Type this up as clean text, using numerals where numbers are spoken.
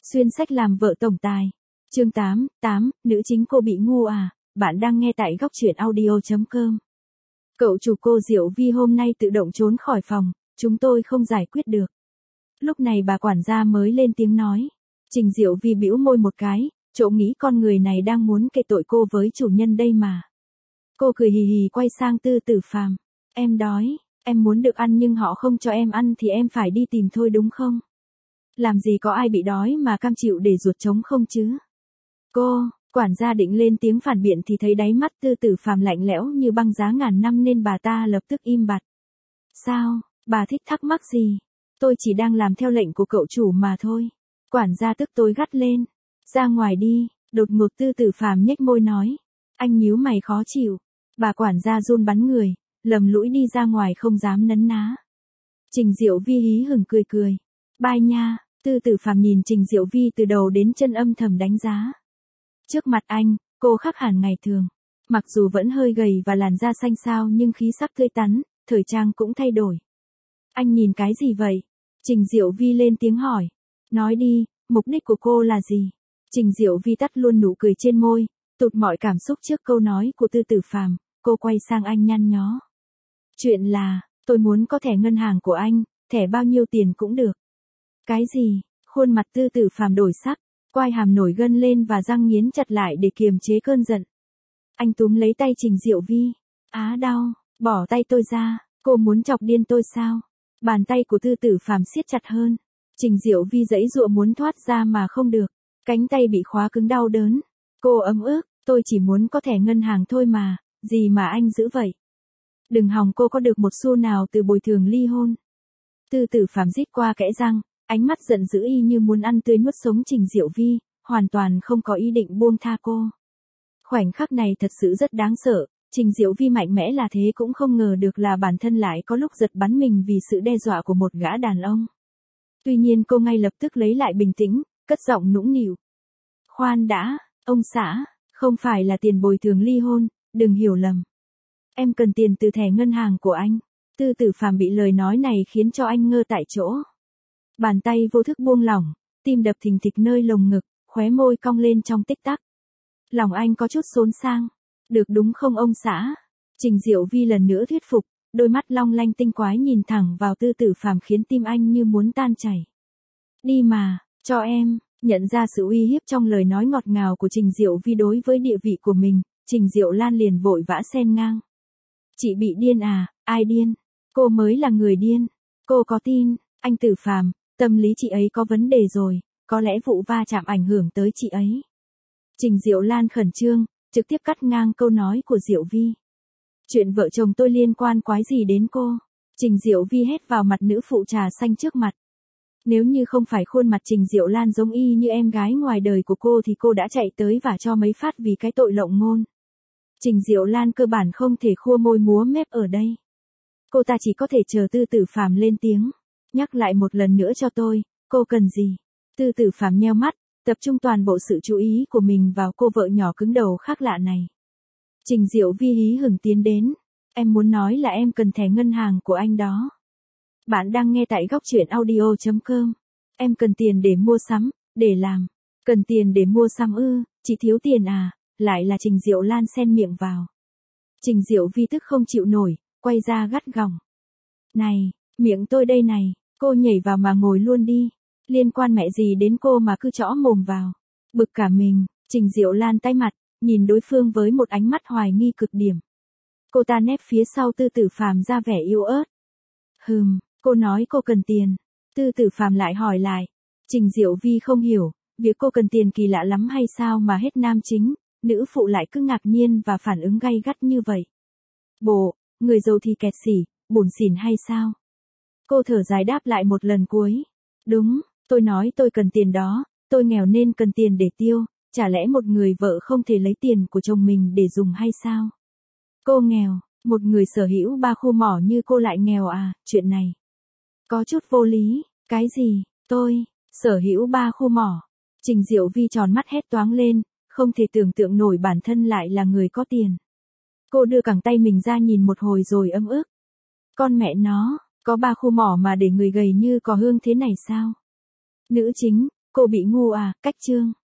Xuyên sách làm vợ tổng tài. Chương 8, nữ chính cô bị ngu à? Bạn đang nghe tại góc truyện audio.com. Cậu chủ cô Diệu Vi hôm nay tự động trốn khỏi phòng, chúng tôi không giải quyết được. Lúc này bà quản gia mới lên tiếng nói. Trình Diệu Vi bĩu môi một cái, trộm nghĩ con người này đang muốn kệ tội cô với chủ nhân đây mà. Cô cười hì hì quay sang Tư Tử Phàm. Em đói, em muốn được ăn nhưng họ không cho em ăn thì em phải đi tìm thôi đúng không? Làm gì có ai bị đói mà cam chịu để ruột trống không chứ? Quản gia định lên tiếng phản biện thì thấy đáy mắt Tư Tử Phàm lạnh lẽo như băng giá ngàn năm nên bà ta lập tức im bặt. Sao, bà thích thắc mắc gì? Tôi chỉ đang làm theo lệnh của cậu chủ mà thôi. Quản gia tức tối gắt lên. Ra ngoài đi, đột ngột Tư Tử Phàm nhếch môi nói. Anh nhíu mày khó chịu. Bà quản gia run bắn người, lầm lũi đi ra ngoài không dám nấn ná. Trình Diệu Vi hí hửng cười cười. Bye nha. Tư Tử Phàm nhìn Trình Diệu Vi từ đầu đến chân âm thầm đánh giá. Trước mặt anh, cô khác hẳn ngày thường. Mặc dù vẫn hơi gầy và làn da xanh xao nhưng khí sắc tươi tắn, thời trang cũng thay đổi. Anh nhìn cái gì vậy? Trình Diệu Vi lên tiếng hỏi. Nói đi, mục đích của cô là gì? Trình Diệu Vi tắt luôn nụ cười trên môi, tụt mọi cảm xúc trước câu nói của Tư Tử Phàm, cô quay sang anh nhăn nhó. Chuyện là, tôi muốn có thẻ ngân hàng của anh, thẻ bao nhiêu tiền cũng được. Cái gì? Khuôn mặt Tư Tử Phàm đổi sắc, quai hàm nổi gân lên và răng nghiến chặt lại để kiềm chế cơn giận. Anh túm lấy tay Trình Diệu Vi. Á đau, bỏ tay tôi ra, cô muốn chọc điên tôi sao? Bàn tay của Tư Tử Phàm siết chặt hơn. Trình Diệu Vi giãy giụa muốn thoát ra mà không được, cánh tay bị khóa cứng đau đớn. Cô ấm ức, tôi chỉ muốn có thẻ ngân hàng thôi mà, gì mà anh giữ vậy? Đừng hòng cô có được một xu nào từ bồi thường ly hôn. Tư Tử Phàm rít qua kẽ răng, ánh mắt giận dữ y như muốn ăn tươi nuốt sống Trình Diệu Vi, hoàn toàn không có ý định buông tha cô. Khoảnh khắc này thật sự rất đáng sợ, Trình Diệu Vi mạnh mẽ là thế cũng không ngờ được là bản thân lại có lúc giật bắn mình vì sự đe dọa của một gã đàn ông. Tuy nhiên cô ngay lập tức lấy lại bình tĩnh, cất giọng nũng nịu. Khoan đã, ông xã, không phải là tiền bồi thường ly hôn, đừng hiểu lầm. Em cần tiền từ thẻ ngân hàng của anh. Tư Tử Phàm bị lời nói này khiến cho anh ngơ tại chỗ. Bàn tay vô thức buông lỏng, tim đập thình thịch nơi lồng ngực, khóe môi cong lên trong tích tắc. Lòng anh có chút xốn sang. Được đúng không ông xã? Trình Diệu Vi lần nữa thuyết phục, đôi mắt long lanh tinh quái nhìn thẳng vào Tư Tử Phàm khiến tim anh như muốn tan chảy. Đi mà, cho em. Nhận ra sự uy hiếp trong lời nói ngọt ngào của Trình Diệu Vi đối với địa vị của mình, Trình Diệu Lan liền vội vã xen ngang. Chị bị điên à? Ai điên? Cô mới là người điên. Cô có tin, anh Tử Phàm, tâm lý chị ấy có vấn đề rồi, có lẽ vụ va chạm ảnh hưởng tới chị ấy. Trình Diệu Lan khẩn trương, trực tiếp cắt ngang câu nói của Diệu Vi. Chuyện vợ chồng tôi liên quan quái gì đến cô? Trình Diệu Vi hét vào mặt nữ phụ trà xanh trước mặt. Nếu như không phải khuôn mặt Trình Diệu Lan giống y như em gái ngoài đời của cô thì cô đã chạy tới và cho mấy phát vì cái tội lộng ngôn. Trình Diệu Lan cơ bản không thể khua môi múa mép ở đây. Cô ta chỉ có thể chờ Tư Tử Phàm lên tiếng. Nhắc lại một lần nữa cho tôi, cô cần gì? Tư Tử Phàm nheo mắt, tập trung toàn bộ sự chú ý của mình vào cô vợ nhỏ cứng đầu khác lạ này. Trình Diệu Vi hí hửng tiến đến. Em muốn nói là em cần thẻ ngân hàng của anh đó. Bạn đang nghe tại góc truyện audio.com. Em cần tiền để mua sắm, để làm. Cần tiền để mua sắm ư, chị thiếu tiền à? Lại là Trình Diệu Lan xen miệng vào. Trình Diệu Vi tức không chịu nổi, quay ra gắt gỏng. Này, miệng tôi đây này, cô nhảy vào mà ngồi luôn đi. Liên quan mẹ gì đến cô mà cứ chõ mồm vào. Bực cả mình, Trình Diệu Lan tái mặt, nhìn đối phương với một ánh mắt hoài nghi cực điểm. Cô ta nép phía sau Tư Tử Phàm ra vẻ yếu ớt. Cô nói cô cần tiền. Tư Tử Phàm lại hỏi lại. Trình Diệu Vi không hiểu, việc cô cần tiền kỳ lạ lắm hay sao mà hết nam chính, nữ phụ lại cứ ngạc nhiên và phản ứng gay gắt như vậy. Bộ, người giàu thì kẹt xỉ, bủn xỉn hay sao? Cô thở dài đáp lại một lần cuối. Đúng, tôi nói tôi cần tiền đó, tôi nghèo nên cần tiền để tiêu, chả lẽ một người vợ không thể lấy tiền của chồng mình để dùng hay sao? Cô nghèo, một người sở hữu 3 khu mỏ như cô lại nghèo à, chuyện này có chút vô lý. Cái gì? Tôi sở hữu 3 khu mỏ? Trình Diệu Vi tròn mắt hét toáng lên, không thể tưởng tượng nổi bản thân lại là người có tiền. Cô đưa cẳng tay mình ra nhìn một hồi rồi ấm ức. Con mẹ nó, có 3 khu mỏ mà để người gầy như cò hương thế này sao? Nữ chính, Cô bị ngu à, cách chương.